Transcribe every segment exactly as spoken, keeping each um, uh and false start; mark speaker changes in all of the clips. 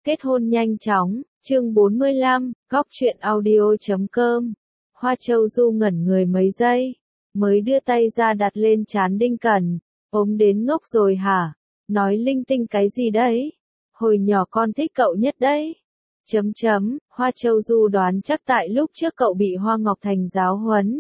Speaker 1: Kết hôn nhanh chóng, chương bốn mươi lăm, góc truyện audio chấm com. Hoa Châu Du ngẩn người mấy giây, mới đưa tay ra đặt lên trán Đinh Cẩn, ốm đến ngốc rồi hả? Nói linh tinh cái gì đấy? Hồi nhỏ con thích cậu nhất đấy. Chấm chấm, Hoa Châu Du đoán chắc tại lúc trước cậu bị Hoa Ngọc Thành giáo huấn,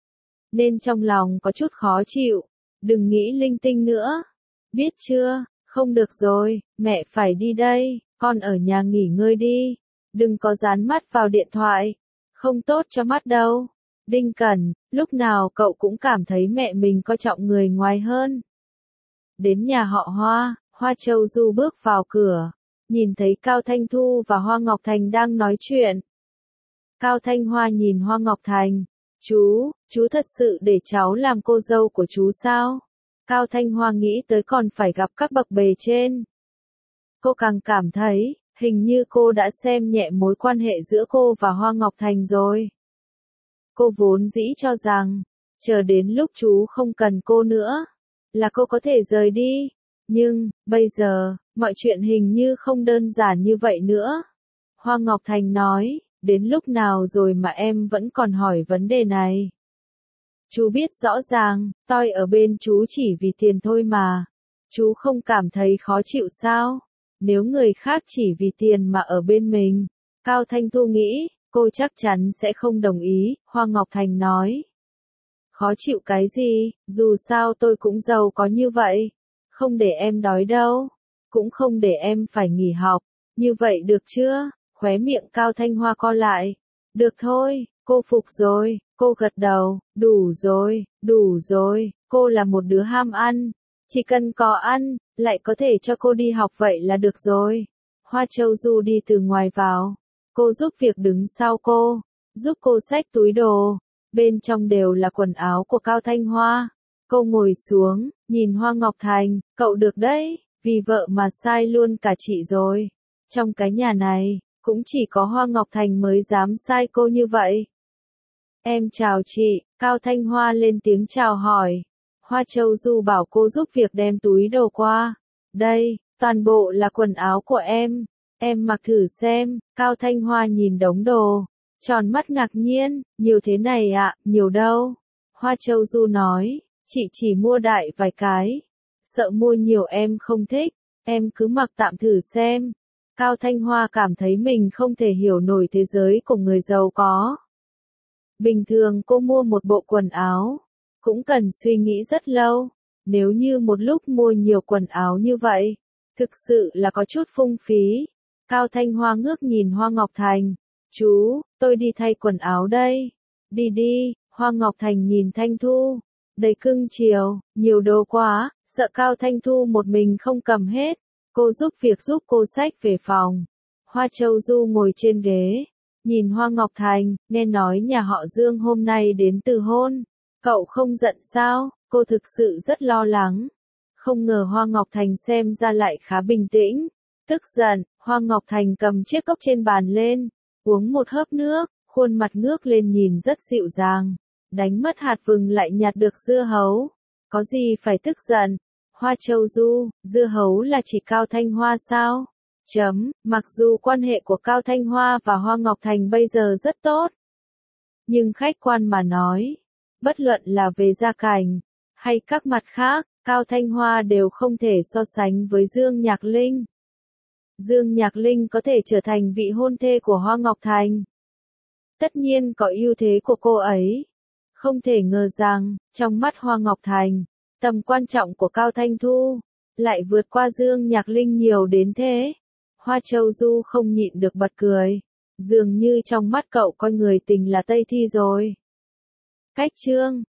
Speaker 1: nên trong lòng có chút khó chịu. Đừng nghĩ linh tinh nữa. Biết chưa? Không được rồi, mẹ phải đi đây, con ở nhà nghỉ ngơi đi. Đừng có dán mắt vào điện thoại, không tốt cho mắt đâu. Đinh Cẩn, lúc nào cậu cũng cảm thấy mẹ mình coi trọng người ngoài hơn. Đến nhà họ Hoa, Hoa Châu Du bước vào cửa, nhìn thấy Cao Thanh Thu và Hoa Ngọc Thành đang nói chuyện. Cao Thanh Hoa nhìn Hoa Ngọc Thành, chú, chú thật sự để cháu làm cô dâu của chú sao? Cao Thanh Hoa nghĩ tới còn phải gặp các bậc bề trên. Cô càng cảm thấy, hình như cô đã xem nhẹ mối quan hệ giữa cô và Hoa Ngọc Thành rồi. Cô vốn dĩ cho rằng, chờ đến lúc chú không cần cô nữa, là cô có thể rời đi. Nhưng, bây giờ, mọi chuyện hình như không đơn giản như vậy nữa. Hoa Ngọc Thành nói, đến lúc nào rồi mà em vẫn còn hỏi vấn đề này. Chú biết rõ ràng, tôi ở bên chú chỉ vì tiền thôi mà. Chú không cảm thấy khó chịu sao? Nếu người khác chỉ vì tiền mà ở bên mình. Cao Thanh Thu nghĩ, cô chắc chắn sẽ không đồng ý, Hoa Ngọc Thành nói. Khó chịu cái gì, dù sao tôi cũng giàu có như vậy. Không để em đói đâu. Cũng không để em phải nghỉ học. Như vậy được chưa? Khóe miệng Cao Thanh Hoa co lại. Được thôi, cô phục rồi. Cô gật đầu, đủ rồi, đủ rồi, cô là một đứa ham ăn. Chỉ cần có ăn, lại có thể cho cô đi học vậy là được rồi. Hoa Châu Du đi từ ngoài vào. Cô giúp việc đứng sau cô, giúp cô xách túi đồ. Bên trong đều là quần áo của Cao Thanh Hoa. Cô ngồi xuống, nhìn Hoa Ngọc Thành, cậu được đấy, vì vợ mà sai luôn cả chị rồi. Trong cái nhà này, cũng chỉ có Hoa Ngọc Thành mới dám sai cô như vậy. Em chào chị, Cao Thanh Hoa lên tiếng chào hỏi. Hoa Châu Du bảo cô giúp việc đem túi đồ qua. Đây, toàn bộ là quần áo của em. Em mặc thử xem. Cao Thanh Hoa nhìn đống đồ, tròn mắt ngạc nhiên, nhiều thế này ạ, à, nhiều đâu. Hoa Châu Du nói, chị chỉ mua đại vài cái. Sợ mua nhiều em không thích, em cứ mặc tạm thử xem. Cao Thanh Hoa cảm thấy mình không thể hiểu nổi thế giới của người giàu có. Bình thường cô mua một bộ quần áo, cũng cần suy nghĩ rất lâu. Nếu như một lúc mua nhiều quần áo như vậy, thực sự là có chút phung phí. Cao Thanh Hoa ngước nhìn Hoa Ngọc Thành. Chú, tôi đi thay quần áo đây. Đi đi, Hoa Ngọc Thành nhìn Thanh Thu. Đầy cưng chiều, nhiều đồ quá, sợ Cao Thanh Thu một mình không cầm hết. Cô giúp việc giúp cô xách về phòng. Hoa Châu Du ngồi trên ghế. Nhìn Hoa Ngọc Thành, nghe nói nhà họ Dương hôm nay đến từ hôn. Cậu không giận sao? Cô thực sự rất lo lắng. Không ngờ Hoa Ngọc Thành xem ra lại khá bình tĩnh. Tức giận, Hoa Ngọc Thành cầm chiếc cốc trên bàn lên, uống một hớp nước, khuôn mặt ngước lên nhìn rất dịu dàng. Đánh mất hạt vừng lại nhặt được dưa hấu. Có gì phải tức giận? Hoa Châu Du, dưa hấu là chỉ Cao Thanh Hoa sao? Chấm, mặc dù quan hệ của Cao Thanh Hoa và Hoa Ngọc Thành bây giờ rất tốt. Nhưng khách quan mà nói, bất luận là về gia cảnh, hay các mặt khác, Cao Thanh Hoa đều không thể so sánh với Dương Nhạc Linh. Dương Nhạc Linh có thể trở thành vị hôn thê của Hoa Ngọc Thành. Tất nhiên có ưu thế của cô ấy. Không thể ngờ rằng, trong mắt Hoa Ngọc Thành, tầm quan trọng của Cao Thanh Thu, lại vượt qua Dương Nhạc Linh nhiều đến thế. Hoa Châu Du không nhịn được bật cười. Dường như trong mắt cậu coi người tình là Tây Thi rồi. Cách chương